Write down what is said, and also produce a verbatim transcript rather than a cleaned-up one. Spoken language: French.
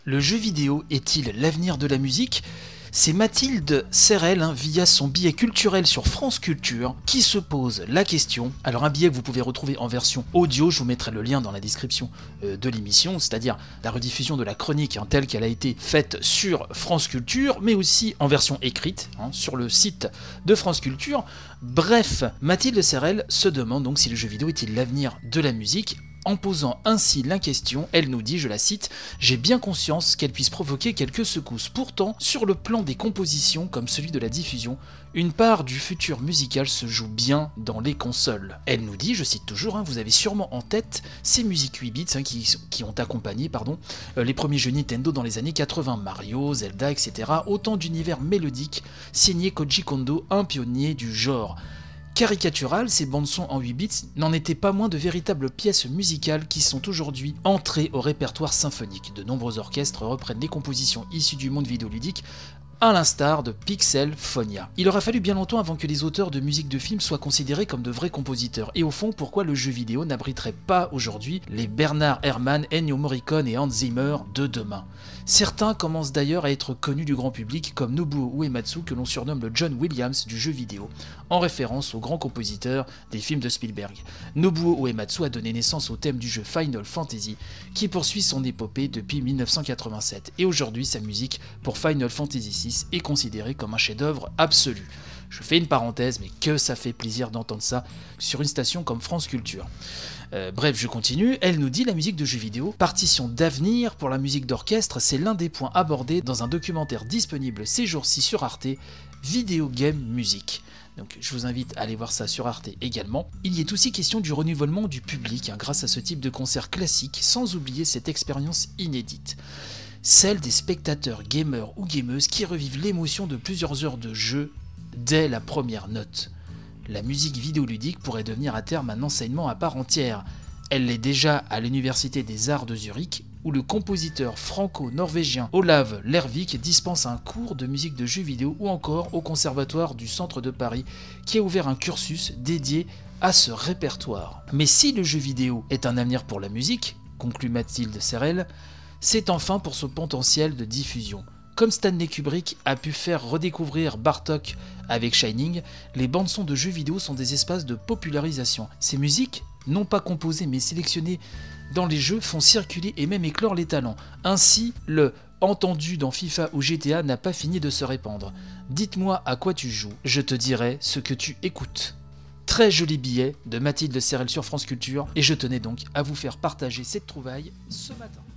Le jeu vidéo est-il l'avenir de la musique ? C'est Mathilde Serrel, hein, via son billet culturel sur France Culture, qui se pose la question. Alors un billet que vous pouvez retrouver en version audio, je vous mettrai le lien dans la description euh, de l'émission, c'est-à-dire la rediffusion de la chronique hein, telle qu'elle a été faite sur France Culture, mais aussi en version écrite, hein, sur le site de France Culture. Bref, Mathilde Serrel se demande donc si le jeu vidéo est-il l'avenir de la musique. En posant ainsi la question, elle nous dit, je la cite, « J'ai bien conscience qu'elle puisse provoquer quelques secousses. Pourtant, sur le plan des compositions, comme celui de la diffusion, une part du futur musical se joue bien dans les consoles. » Elle nous dit, je cite toujours, hein, « Vous avez sûrement en tête ces musiques huit bits hein, qui, qui ont accompagné pardon, euh, les premiers jeux Nintendo dans les années quatre-vingts, Mario, Zelda, et cetera. Autant d'univers mélodiques signés Koji Kondo, un pionnier du genre. » Caricatural, ces bandes-sons en huit bits n'en étaient pas moins de véritables pièces musicales qui sont aujourd'hui entrées au répertoire symphonique. De nombreux orchestres reprennent les compositions issues du monde vidéoludique, à l'instar de Pixelphonia. Il aura fallu bien longtemps avant que les auteurs de musique de film soient considérés comme de vrais compositeurs. Et au fond, pourquoi le jeu vidéo n'abriterait pas aujourd'hui les Bernard Herrmann, Ennio Morricone et Hans Zimmer de demain ? Certains commencent d'ailleurs à être connus du grand public comme Nobuo Uematsu, que l'on surnomme le John Williams du jeu vidéo, en référence au grand compositeur des films de Spielberg. Nobuo Uematsu a donné naissance au thème du jeu Final Fantasy, qui poursuit son épopée depuis mille neuf cent quatre-vingt-sept. Et aujourd'hui, sa musique pour Final Fantasy six est considéré comme un chef-d'œuvre absolu. Je fais une parenthèse, mais que ça fait plaisir d'entendre ça sur une station comme France Culture. Euh, bref, je continue. Elle nous dit la musique de jeux vidéo, partition d'avenir pour la musique d'orchestre, c'est l'un des points abordés dans un documentaire disponible ces jours-ci sur Arte, Video Game Music. Donc je vous invite à aller voir ça sur Arte également. Il y est aussi question du renouvellement du public hein, grâce à ce type de concert classique, sans oublier cette expérience inédite. Celle des spectateurs gamers ou gameuses qui revivent l'émotion de plusieurs heures de jeu dès la première note. La musique vidéoludique pourrait devenir à terme un enseignement à part entière. Elle l'est déjà à l'Université des Arts de Zurich, où le compositeur franco-norvégien Olav Lervik dispense un cours de musique de jeux vidéo, ou encore au Conservatoire du Centre de Paris, qui a ouvert un cursus dédié à ce répertoire. Mais si le jeu vidéo est un avenir pour la musique, conclut Mathilde Serrel, c'est enfin pour son potentiel de diffusion. Comme Stanley Kubrick a pu faire redécouvrir Bartók avec Shining, les bandes-sons de jeux vidéo sont des espaces de popularisation. Ces musiques, non pas composées mais sélectionnées dans les jeux, font circuler et même éclore les talents. Ainsi, le « entendu dans FIFA ou G T A » n'a pas fini de se répandre. Dites-moi à quoi tu joues, je te dirai ce que tu écoutes. Très joli billet de Mathilde Serrel sur France Culture, et je tenais donc à vous faire partager cette trouvaille ce matin.